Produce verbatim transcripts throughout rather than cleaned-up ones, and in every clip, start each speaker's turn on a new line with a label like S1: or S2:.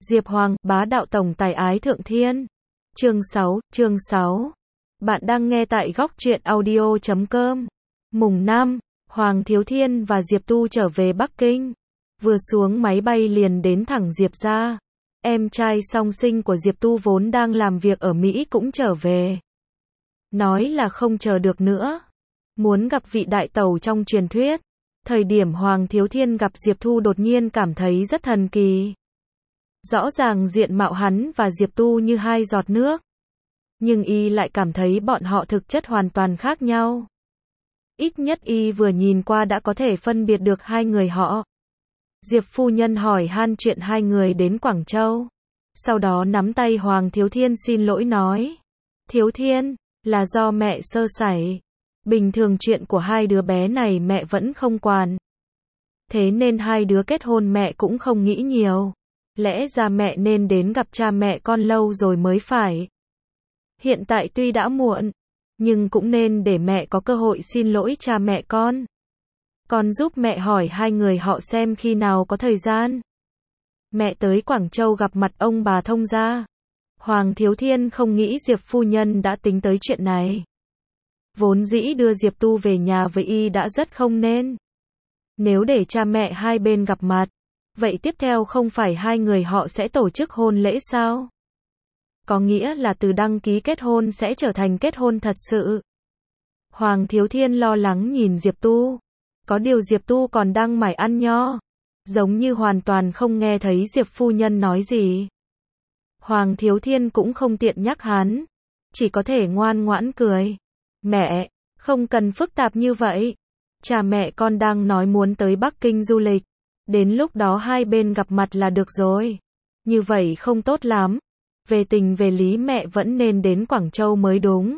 S1: Diệp Hoàng, bá đạo tổng tài ái thượng thiên. Chương sáu, chương sáu. Bạn đang nghe tại góc truyện audio chấm com. Mùng năm, Hoàng Thiếu Thiên và Diệp Tu trở về Bắc Kinh. Vừa xuống máy bay liền đến thẳng Diệp gia. Em trai song sinh của Diệp Tu vốn đang làm việc ở Mỹ cũng trở về. Nói là không chờ được nữa. Muốn gặp vị đại tẩu trong truyền thuyết. Thời điểm Hoàng Thiếu Thiên gặp Diệp Tu đột nhiên cảm thấy rất thần kỳ. Rõ ràng diện mạo hắn và Diệp Tu như hai giọt nước. Nhưng y lại cảm thấy bọn họ thực chất hoàn toàn khác nhau. Ít nhất y vừa nhìn qua đã có thể phân biệt được hai người họ. Diệp phu nhân hỏi han chuyện hai người đến Quảng Châu. Sau đó nắm tay Hoàng Thiếu Thiên xin lỗi nói. Thiếu Thiên, là do mẹ sơ sẩy. Bình thường chuyện của hai đứa bé này mẹ vẫn không quản. Thế nên hai đứa kết hôn mẹ cũng không nghĩ nhiều. Lẽ ra mẹ nên đến gặp cha mẹ con lâu rồi mới phải. Hiện tại tuy đã muộn, nhưng cũng nên để mẹ có cơ hội xin lỗi cha mẹ con. Con giúp mẹ hỏi hai người họ xem khi nào có thời gian. Mẹ tới Quảng Châu gặp mặt ông bà thông gia. Hoàng Thiếu Thiên không nghĩ Diệp phu nhân đã tính tới chuyện này. Vốn dĩ đưa Diệp Tu về nhà với y đã rất không nên. Nếu để cha mẹ hai bên gặp mặt, vậy tiếp theo không phải hai người họ sẽ tổ chức hôn lễ sao? Có nghĩa là từ đăng ký kết hôn sẽ trở thành kết hôn thật sự. Hoàng Thiếu Thiên lo lắng nhìn Diệp Tu. Có điều Diệp Tu còn đang mải ăn nho. Giống như hoàn toàn không nghe thấy Diệp phu nhân nói gì. Hoàng Thiếu Thiên cũng không tiện nhắc hắn. Chỉ có thể ngoan ngoãn cười. Mẹ, không cần phức tạp như vậy. Cha mẹ con đang nói muốn tới Bắc Kinh du lịch. Đến lúc đó hai bên gặp mặt là được rồi. Như vậy không tốt lắm. Về tình về lý mẹ vẫn nên đến Quảng Châu mới đúng.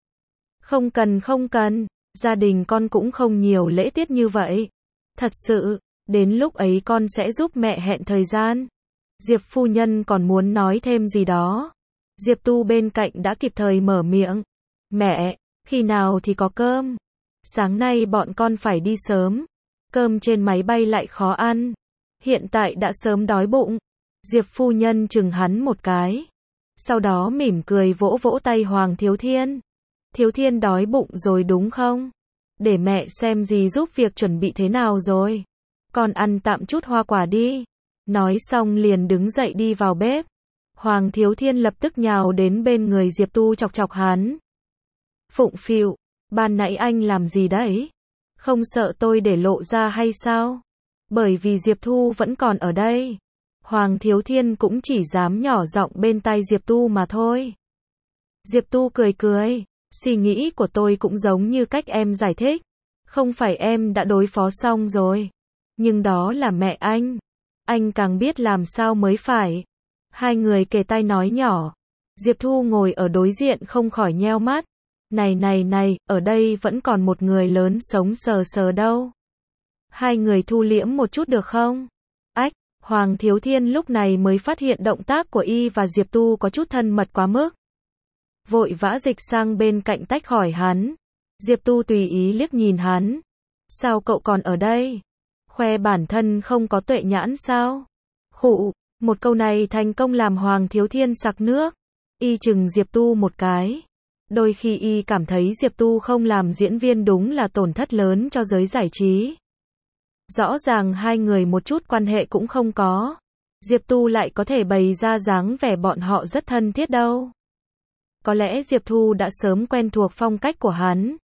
S1: Không cần không cần. Gia đình con cũng không nhiều lễ tiết như vậy. Thật sự, đến lúc ấy con sẽ giúp mẹ hẹn thời gian. Diệp phu nhân còn muốn nói thêm gì đó. Diệp Tu bên cạnh đã kịp thời mở miệng. Mẹ, khi nào thì có cơm? Sáng nay bọn con phải đi sớm. Cơm trên máy bay lại khó ăn. Hiện tại đã sớm đói bụng. Diệp phu nhân chừng hắn một cái. Sau đó mỉm cười vỗ vỗ tay Hoàng Thiếu Thiên. Thiếu Thiên đói bụng rồi đúng không? Để mẹ xem gì giúp việc chuẩn bị thế nào rồi. Con ăn tạm chút hoa quả đi. Nói xong liền đứng dậy đi vào bếp. Hoàng Thiếu Thiên lập tức nhào đến bên người Diệp Tu chọc chọc hắn. Phụng phịu, ban nãy anh làm gì đấy? Không sợ tôi để lộ ra hay sao? Bởi vì Diệp Thu vẫn còn ở đây. Hoàng Thiếu Thiên cũng chỉ dám nhỏ giọng bên tai Diệp Tu mà thôi. Diệp Tu cười cười. Suy nghĩ của tôi cũng giống như cách em giải thích. Không phải em đã đối phó xong rồi. Nhưng đó là mẹ anh. Anh càng biết làm sao mới phải. Hai người kề tai nói nhỏ. Diệp Thu ngồi ở đối diện không khỏi nheo mắt. Này này này, ở đây vẫn còn một người lớn sống sờ sờ đâu. Hai người thu liễm một chút được không? Ách, Hoàng Thiếu Thiên lúc này mới phát hiện động tác của y và Diệp Tu có chút thân mật quá mức. Vội vã dịch sang bên cạnh tách khỏi hắn. Diệp Tu tùy ý liếc nhìn hắn. Sao cậu còn ở đây? Khoe bản thân không có tuệ nhãn sao? Khụ, một câu này thành công làm Hoàng Thiếu Thiên sặc nước. Y chừng Diệp Tu một cái. Đôi khi y cảm thấy Diệp Tu không làm diễn viên đúng là tổn thất lớn cho giới giải trí. Rõ ràng hai người một chút quan hệ cũng không có. Diệp Tu lại có thể bày ra dáng vẻ bọn họ rất thân thiết đâu. Có lẽ Diệp Thu đã sớm quen thuộc phong cách của hắn.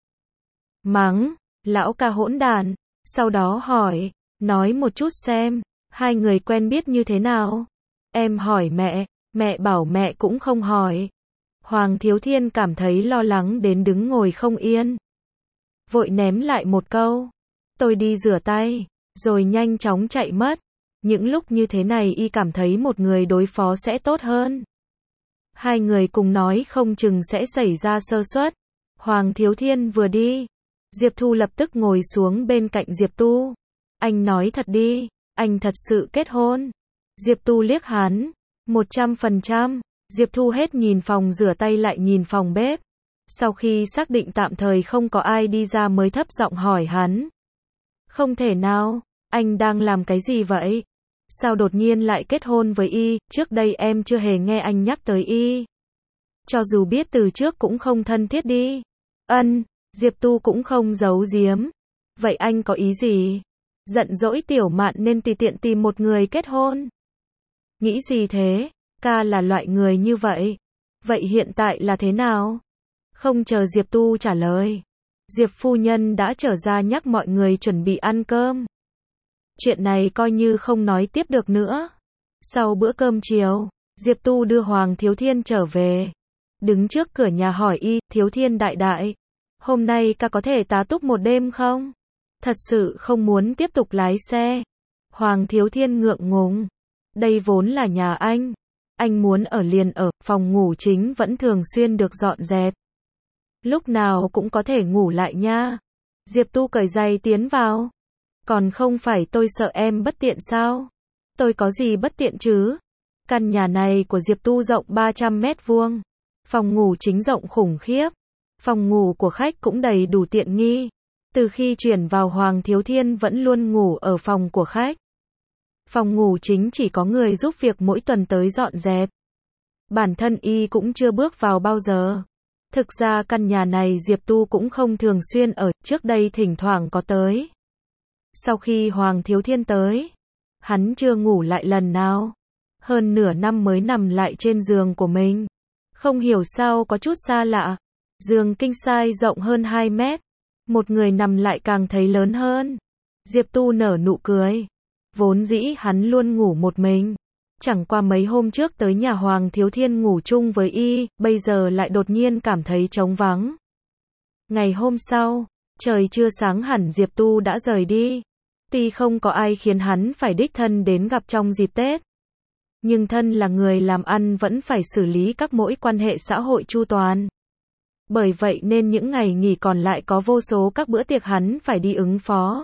S1: Mắng, lão ca hỗn đản. Sau đó hỏi, nói một chút xem, hai người quen biết như thế nào? Em hỏi mẹ, mẹ bảo mẹ cũng không hỏi. Hoàng Thiếu Thiên cảm thấy lo lắng đến đứng ngồi không yên. Vội ném lại một câu. Tôi đi rửa tay, rồi nhanh chóng chạy mất. Những lúc như thế này y cảm thấy một người đối phó sẽ tốt hơn. Hai người cùng nói không chừng sẽ xảy ra sơ suất. Hoàng Thiếu Thiên vừa đi. Diệp Thu lập tức ngồi xuống bên cạnh Diệp Tu. Anh nói thật đi, anh thật sự kết hôn. Diệp Tu liếc hắn. Một trăm phần trăm. Diệp Thu hết nhìn phòng rửa tay lại nhìn phòng bếp. Sau khi xác định tạm thời không có ai đi ra mới thấp giọng hỏi hắn. Không thể nào, anh đang làm cái gì vậy? Sao đột nhiên lại kết hôn với y, trước đây em chưa hề nghe anh nhắc tới y. Cho dù biết từ trước cũng không thân thiết đi. Ân, Diệp Tu cũng không giấu giếm. Vậy anh có ý gì? Giận dỗi Tiểu Mạn nên tùy tiện tìm một người kết hôn. Nghĩ gì thế? Ca là loại người như vậy. Vậy hiện tại là thế nào? Không chờ Diệp Tu trả lời, Diệp phu nhân đã trở ra nhắc mọi người chuẩn bị ăn cơm. Chuyện này coi như không nói tiếp được nữa. Sau bữa cơm chiều, Diệp Tu đưa Hoàng Thiếu Thiên trở về. Đứng trước cửa nhà hỏi y, Thiếu Thiên đại đại, hôm nay ca có thể tá túc một đêm không? Thật sự không muốn tiếp tục lái xe. Hoàng Thiếu Thiên ngượng ngùng. Đây vốn là nhà anh. Anh muốn ở liền ở, phòng ngủ chính vẫn thường xuyên được dọn dẹp. Lúc nào cũng có thể ngủ lại nha. Diệp Tu cởi giày tiến vào. Còn không phải tôi sợ em bất tiện sao? Tôi có gì bất tiện chứ? Căn nhà này của Diệp Tu rộng ba trăm mét vuông. Phòng ngủ chính rộng khủng khiếp. Phòng ngủ của khách cũng đầy đủ tiện nghi. Từ khi chuyển vào Hoàng Thiếu Thiên vẫn luôn ngủ ở phòng của khách. Phòng ngủ chính chỉ có người giúp việc mỗi tuần tới dọn dẹp. Bản thân y cũng chưa bước vào bao giờ. Thực ra căn nhà này Diệp Tu cũng không thường xuyên ở, trước đây thỉnh thoảng có tới. Sau khi Hoàng Thiếu Thiên tới, hắn chưa ngủ lại lần nào. Hơn nửa năm mới nằm lại trên giường của mình. Không hiểu sao có chút xa lạ. Giường king size rộng hơn hai mét. Một người nằm lại càng thấy lớn hơn. Diệp Tu nở nụ cười. Vốn dĩ hắn luôn ngủ một mình. Chẳng qua mấy hôm trước tới nhà Hoàng Thiếu Thiên ngủ chung với y, bây giờ lại đột nhiên cảm thấy trống vắng. Ngày hôm sau, trời chưa sáng hẳn Diệp Tu đã rời đi. Tuy không có ai khiến hắn phải đích thân đến gặp trong dịp Tết. Nhưng thân là người làm ăn vẫn phải xử lý các mối quan hệ xã hội chu toàn. Bởi vậy nên những ngày nghỉ còn lại có vô số các bữa tiệc hắn phải đi ứng phó.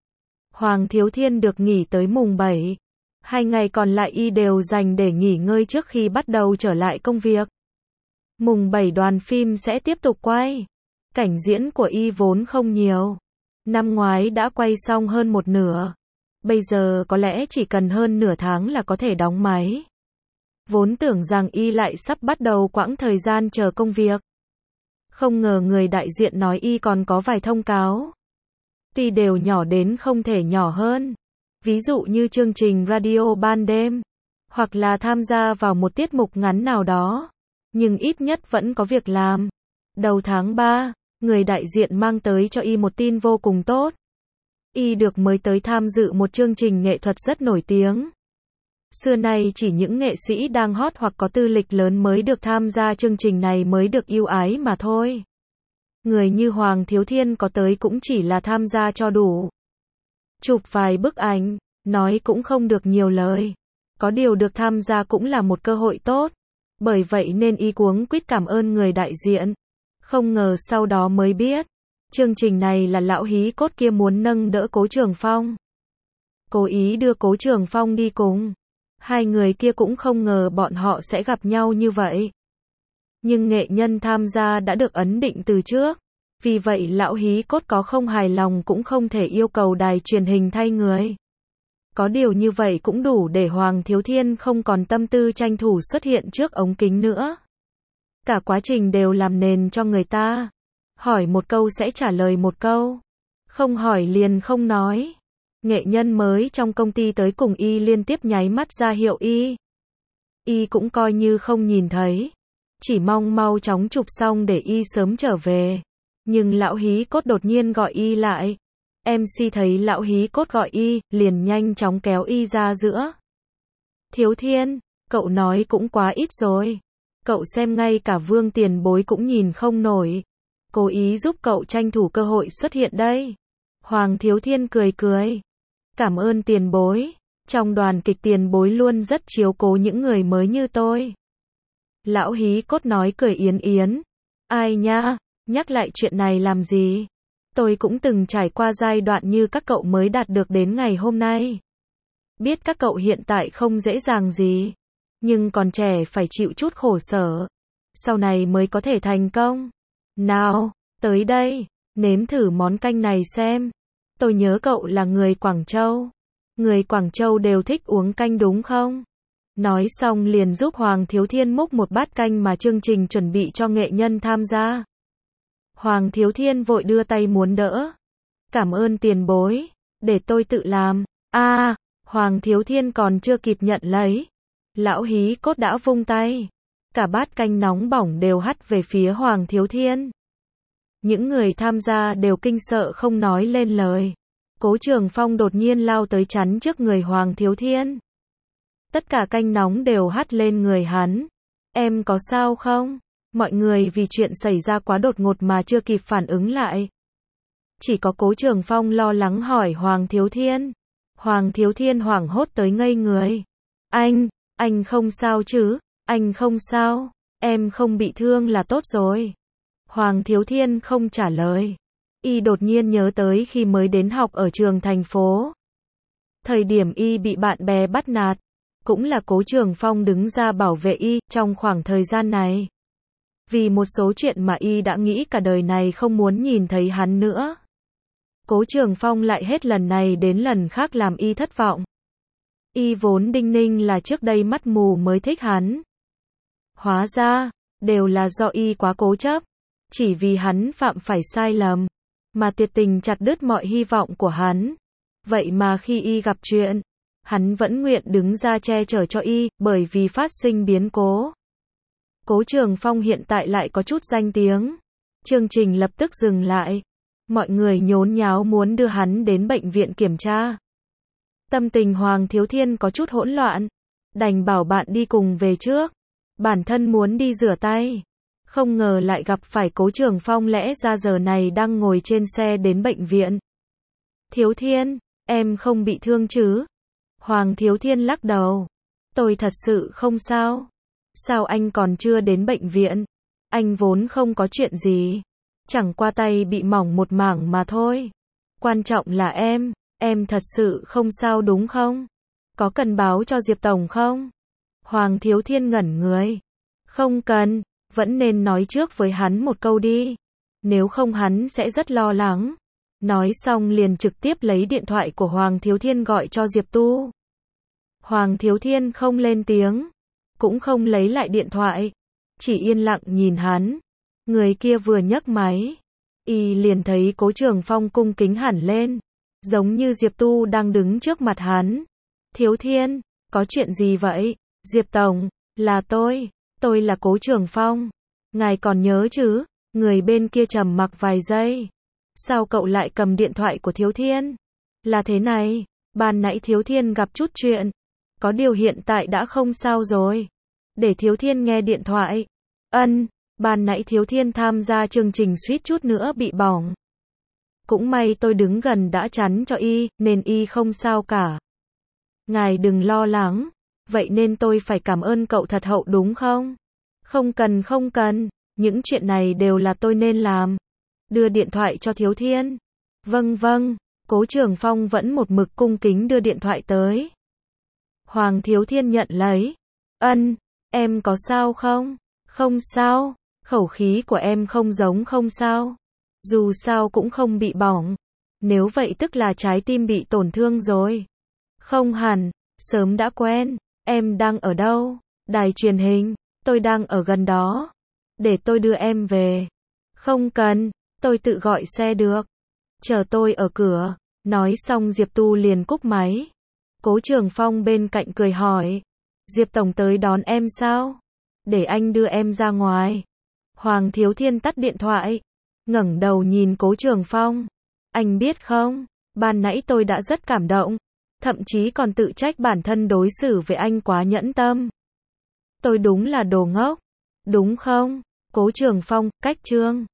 S1: Hoàng Thiếu Thiên được nghỉ tới mùng bảy. Hai ngày còn lại y đều dành để nghỉ ngơi trước khi bắt đầu trở lại công việc. Mùng bảy đoàn phim sẽ tiếp tục quay. Cảnh diễn của y vốn không nhiều. Năm ngoái đã quay xong hơn một nửa. Bây giờ có lẽ chỉ cần hơn nửa tháng là có thể đóng máy. Vốn tưởng rằng y lại sắp bắt đầu quãng thời gian chờ công việc. Không ngờ người đại diện nói y còn có vài thông cáo. Tuy đều nhỏ đến không thể nhỏ hơn. Ví dụ như chương trình radio ban đêm. Hoặc là tham gia vào một tiết mục ngắn nào đó. Nhưng ít nhất vẫn có việc làm. Đầu tháng ba, người đại diện mang tới cho y một tin vô cùng tốt. Y được mời tới tham dự một chương trình nghệ thuật rất nổi tiếng. Xưa nay chỉ những nghệ sĩ đang hot hoặc có tư lịch lớn mới được tham gia chương trình này mới được ưu ái mà thôi. Người như Hoàng Thiếu Thiên có tới cũng chỉ là tham gia cho đủ. Chụp vài bức ảnh, nói cũng không được nhiều lời. Có điều được tham gia cũng là một cơ hội tốt. Bởi vậy nên y cuống quýt cảm ơn người đại diện. Không ngờ sau đó mới biết. Chương trình này là lão hí cốt kia muốn nâng đỡ Cố Trường Phong. Cố ý đưa Cố Trường Phong đi cùng. Hai người kia cũng không ngờ bọn họ sẽ gặp nhau như vậy. Nhưng nghệ nhân tham gia đã được ấn định từ trước. Vì vậy lão hí cốt có không hài lòng cũng không thể yêu cầu đài truyền hình thay người. Có điều như vậy cũng đủ để Hoàng Thiếu Thiên không còn tâm tư tranh thủ xuất hiện trước ống kính nữa. Cả quá trình đều làm nền cho người ta. Hỏi một câu sẽ trả lời một câu. Không hỏi liền không nói. Nghệ nhân mới trong công ty tới cùng y liên tiếp nháy mắt ra hiệu y. Y cũng coi như không nhìn thấy. Chỉ mong mau chóng chụp xong để y sớm trở về. Nhưng lão hí cốt đột nhiên gọi y lại. em xê thấy lão hí cốt gọi y, liền nhanh chóng kéo y ra giữa. Thiếu Thiên, cậu nói cũng quá ít rồi. Cậu xem ngay cả Vương Tiền Bối cũng nhìn không nổi. Cố ý giúp cậu tranh thủ cơ hội xuất hiện đây. Hoàng Thiếu Thiên cười cười. Cảm ơn Tiền Bối. Trong đoàn kịch Tiền Bối luôn rất chiếu cố những người mới như tôi. Lão hí cốt nói cười yến yến. Ai nha, nhắc lại chuyện này làm gì? Tôi cũng từng trải qua giai đoạn như các cậu mới đạt được đến ngày hôm nay. Biết các cậu hiện tại không dễ dàng gì. Nhưng còn trẻ phải chịu chút khổ sở. Sau này mới có thể thành công. Nào, tới đây, nếm thử món canh này xem. Tôi nhớ cậu là người Quảng Châu. Người Quảng Châu đều thích uống canh đúng không? Nói xong liền giúp Hoàng Thiếu Thiên múc một bát canh mà chương trình chuẩn bị cho nghệ nhân tham gia. Hoàng Thiếu Thiên vội đưa tay muốn đỡ. Cảm ơn tiền bối, để tôi tự làm. A, à, Hoàng Thiếu Thiên còn chưa kịp nhận lấy. Lão Hí Cốt đã vung tay. Cả bát canh nóng bỏng đều hắt về phía Hoàng Thiếu Thiên. Những người tham gia đều kinh sợ không nói lên lời. Cố Trường Phong đột nhiên lao tới chắn trước người Hoàng Thiếu Thiên. Tất cả canh nóng đều hắt lên người hắn. Em có sao không? Mọi người vì chuyện xảy ra quá đột ngột mà chưa kịp phản ứng lại. Chỉ có Cố Trường Phong lo lắng hỏi Hoàng Thiếu Thiên. Hoàng Thiếu Thiên hoảng hốt tới ngây người. Anh, anh không sao chứ? Anh không sao, em không bị thương là tốt rồi. Hoàng Thiếu Thiên không trả lời. Y đột nhiên nhớ tới khi mới đến học ở trường thành phố. Thời điểm Y bị bạn bè bắt nạt, cũng là Cố Trường Phong đứng ra bảo vệ Y trong khoảng thời gian này. Vì một số chuyện mà Y đã nghĩ cả đời này không muốn nhìn thấy hắn nữa. Cố Trường Phong lại hết lần này đến lần khác làm Y thất vọng. Y vốn đinh ninh là trước đây mắt mù mới thích hắn. Hóa ra, đều là do Y quá cố chấp. Chỉ vì hắn phạm phải sai lầm, mà tuyệt tình chặt đứt mọi hy vọng của hắn. Vậy mà khi Y gặp chuyện, hắn vẫn nguyện đứng ra che chở cho Y, bởi vì phát sinh biến cố. Cố Trường Phong hiện tại lại có chút danh tiếng. Chương trình lập tức dừng lại. Mọi người nhốn nháo muốn đưa hắn đến bệnh viện kiểm tra. Tâm tình Hoàng Thiếu Thiên có chút hỗn loạn. Đành bảo bạn đi cùng về trước. Bản thân muốn đi rửa tay. Không ngờ lại gặp phải Cố Trường Phong lẽ ra giờ này đang ngồi trên xe đến bệnh viện. Thiếu Thiên, em không bị thương chứ? Hoàng Thiếu Thiên lắc đầu. Tôi thật sự không sao. Sao anh còn chưa đến bệnh viện? Anh vốn không có chuyện gì. Chẳng qua tay bị mỏng một mảng mà thôi. Quan trọng là em, em thật sự không sao đúng không? Có cần báo cho Diệp Tổng không? Hoàng Thiếu Thiên ngẩn người. Không cần, vẫn nên nói trước với hắn một câu đi. Nếu không hắn sẽ rất lo lắng. Nói xong liền trực tiếp lấy điện thoại của Hoàng Thiếu Thiên gọi cho Diệp Tu. Hoàng Thiếu Thiên không lên tiếng, cũng không lấy lại điện thoại, chỉ yên lặng nhìn hắn. Người kia vừa nhấc máy, Y liền thấy Cố Trường Phong cung kính hẳn lên, giống như Diệp Tu đang đứng trước mặt hắn. Thiếu Thiên, có chuyện gì vậy? Diệp Tổng, là tôi, tôi là Cố Trường Phong. Ngài còn nhớ chứ? Người bên kia trầm mặc vài giây. Sao cậu lại cầm điện thoại của Thiếu Thiên? Là thế này, ban nãy Thiếu Thiên gặp chút chuyện. Có điều hiện tại đã không sao rồi. Để Thiếu Thiên nghe điện thoại. Ân, ban nãy Thiếu Thiên tham gia chương trình suýt chút nữa bị bỏng. Cũng may tôi đứng gần đã chắn cho Y, nên Y không sao cả. Ngài đừng lo lắng. Vậy nên tôi phải cảm ơn cậu thật hậu đúng không? Không cần không cần, những chuyện này đều là tôi nên làm. Đưa điện thoại cho Thiếu Thiên. Vâng vâng, Cố Trường Phong vẫn một mực cung kính đưa điện thoại tới. Hoàng Thiếu Thiên nhận lấy. Ân, em có sao không? Không sao, khẩu khí của em không giống không sao. Dù sao cũng không bị bỏng. Nếu vậy tức là trái tim bị tổn thương rồi. Không hẳn, sớm đã quen. Em đang ở đâu? Đài truyền hình, tôi đang ở gần đó. Để tôi đưa em về. Không cần, tôi tự gọi xe được. Chờ tôi ở cửa. Nói xong Diệp Tu liền cúp máy. Cố Trường Phong bên cạnh cười hỏi. Diệp Tổng tới đón em sao? Để anh đưa em ra ngoài. Hoàng Thiếu Thiên tắt điện thoại. Ngẩng đầu nhìn Cố Trường Phong. Anh biết không, ban nãy tôi đã rất cảm động. Thậm chí còn tự trách bản thân đối xử với anh quá nhẫn tâm. Tôi đúng là đồ ngốc. Đúng không? Cố Trường Phong, cách chương.